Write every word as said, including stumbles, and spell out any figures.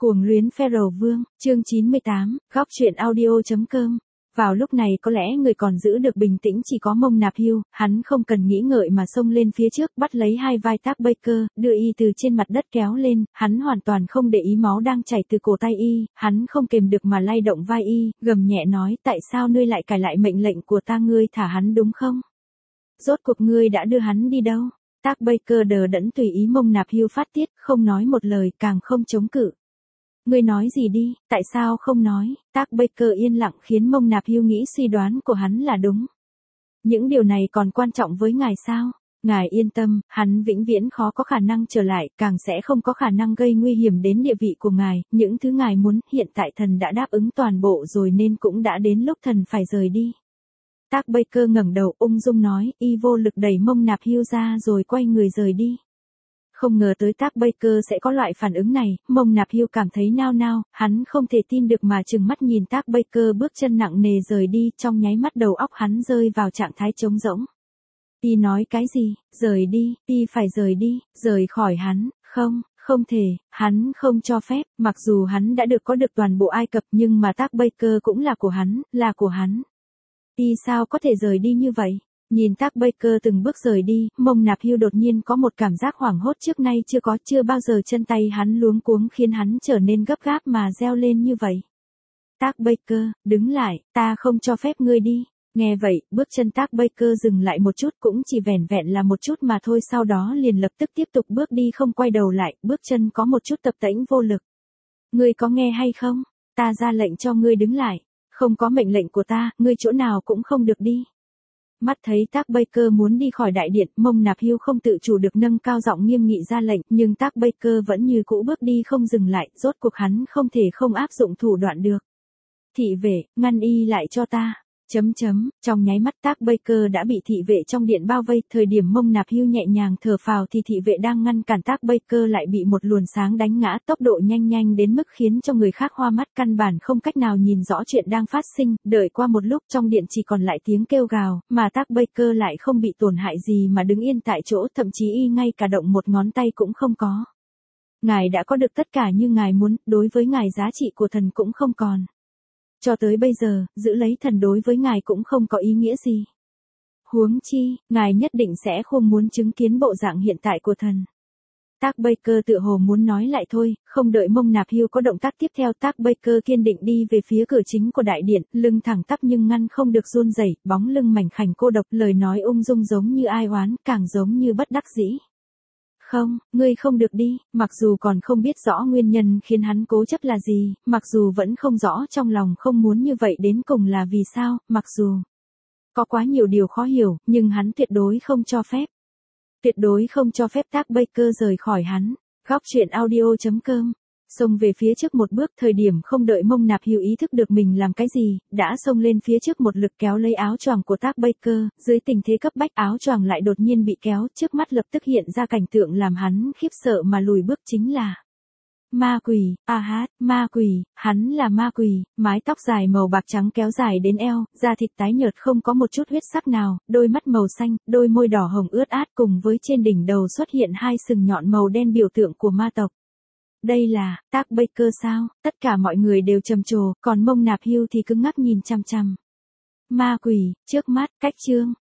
Cuồng luyến Pharaoh Vương, chương chín mươi tám, góc truyện audio chấm com. Vào lúc này có lẽ người còn giữ được bình tĩnh chỉ có Mông Nạp Hưu, hắn không cần nghĩ ngợi mà xông lên phía trước, bắt lấy hai vai Tác Baker, đưa y từ trên mặt đất kéo lên, hắn hoàn toàn không để ý máu đang chảy từ cổ tay y, hắn không kềm được mà lay động vai y, gầm nhẹ nói, tại sao ngươi lại cải lại mệnh lệnh của ta, ngươi thả hắn đúng không? Rốt cuộc ngươi đã đưa hắn đi đâu? Tác Baker đờ đẫn tùy ý Mông Nạp Hưu phát tiết, không nói một lời, càng không chống cự. Ngươi nói gì đi, tại sao không nói? Tác Baker yên lặng khiến Mông Nạp Hưu nghĩ suy đoán của hắn là đúng. Những điều này còn quan trọng với ngài sao? Ngài yên tâm, hắn vĩnh viễn khó có khả năng trở lại, càng sẽ không có khả năng gây nguy hiểm đến địa vị của ngài, những thứ ngài muốn, hiện tại thần đã đáp ứng toàn bộ rồi nên cũng đã đến lúc thần phải rời đi. Tác Baker ngẩng đầu ung dung nói, y vô lực đẩy Mông Nạp Hưu ra rồi quay người rời đi. Không ngờ tới Tác Baker sẽ có loại phản ứng này, Mông Nạp Hưu cảm thấy nao nao, hắn không thể tin được mà trừng mắt nhìn Tác Baker bước chân nặng nề rời đi, trong nháy mắt đầu óc hắn rơi vào trạng thái trống rỗng. Y nói cái gì, rời đi, y phải rời đi, rời khỏi hắn, không, không thể, hắn không cho phép, mặc dù hắn đã được có được toàn bộ Ai Cập nhưng mà Tác Baker cũng là của hắn, là của hắn. Y sao có thể rời đi như vậy? Nhìn Tác Baker từng bước rời đi, Mông Nạp Hưu đột nhiên có một cảm giác hoảng hốt trước nay chưa có, chưa bao giờ chân tay hắn luống cuống khiến hắn trở nên gấp gáp mà reo lên như vậy. Tác Baker, đứng lại, ta không cho phép ngươi đi. Nghe vậy, bước chân Tác Baker dừng lại một chút, cũng chỉ vẻn vẹn là một chút mà thôi, sau đó liền lập tức tiếp tục bước đi không quay đầu lại, bước chân có một chút tập tễnh vô lực. Ngươi có nghe hay không? Ta ra lệnh cho ngươi đứng lại. Không có mệnh lệnh của ta, ngươi chỗ nào cũng không được đi. Mắt thấy Tác Baker muốn đi khỏi đại điện, Mông Nạp Hưu không tự chủ được nâng cao giọng nghiêm nghị ra lệnh, nhưng Tác Baker vẫn như cũ bước đi không dừng lại, rốt cuộc hắn không thể không áp dụng thủ đoạn được. Thị vệ, ngăn y lại cho ta. Chấm chấm, trong nháy mắt Tác Baker đã bị thị vệ trong điện bao vây, thời điểm Mông Nạp Hưu nhẹ nhàng thở phào thì thị vệ đang ngăn cản Tác Baker lại bị một luồng sáng đánh ngã, tốc độ nhanh nhanh đến mức khiến cho người khác hoa mắt, căn bản không cách nào nhìn rõ chuyện đang phát sinh, đợi qua một lúc trong điện chỉ còn lại tiếng kêu gào, mà Tác Baker lại không bị tổn hại gì mà đứng yên tại chỗ, thậm chí y ngay cả động một ngón tay cũng không có. Ngài đã có được tất cả như ngài muốn, đối với ngài giá trị của thần cũng không còn. Cho tới bây giờ, giữ lấy thần đối với ngài cũng không có ý nghĩa gì. Huống chi, ngài nhất định sẽ không muốn chứng kiến bộ dạng hiện tại của thần. Tác Baker tựa hồ muốn nói lại thôi, không đợi Mông Nạp Hưu có động tác tiếp theo, Tác Baker kiên định đi về phía cửa chính của đại điện, lưng thẳng tắp nhưng ngăn không được run rẩy, bóng lưng mảnh khảnh cô độc, lời nói ung dung giống như ai oán, càng giống như bất đắc dĩ. Không, ngươi không được đi, mặc dù còn không biết rõ nguyên nhân khiến hắn cố chấp là gì, mặc dù vẫn không rõ trong lòng không muốn như vậy đến cùng là vì sao, mặc dù có quá nhiều điều khó hiểu, nhưng hắn tuyệt đối không cho phép. Tuyệt đối không cho phép Tác Baker rời khỏi hắn. Góc truyện audio chấm com. Xông về phía trước một bước, thời điểm không đợi Mông Nạp Hưu ý thức được mình làm cái gì, đã xông lên phía trước một lực kéo lấy áo choàng của Tác Baker, dưới tình thế cấp bách áo choàng lại đột nhiên bị kéo, trước mắt lập tức hiện ra cảnh tượng làm hắn khiếp sợ mà lùi bước, chính là ma quỷ, a hát, ma quỷ, hắn là ma quỷ, mái tóc dài màu bạc trắng kéo dài đến eo, da thịt tái nhợt không có một chút huyết sắc nào, đôi mắt màu xanh, đôi môi đỏ hồng ướt át, cùng với trên đỉnh đầu xuất hiện hai sừng nhọn màu đen biểu tượng của ma tộc. Đây là Tác Baker sao? Tất cả mọi người đều trầm trồ, còn Mông Nạp Hưu thì cứng ngắc nhìn chăm chăm. Ma quỷ, trước mắt, cách chương,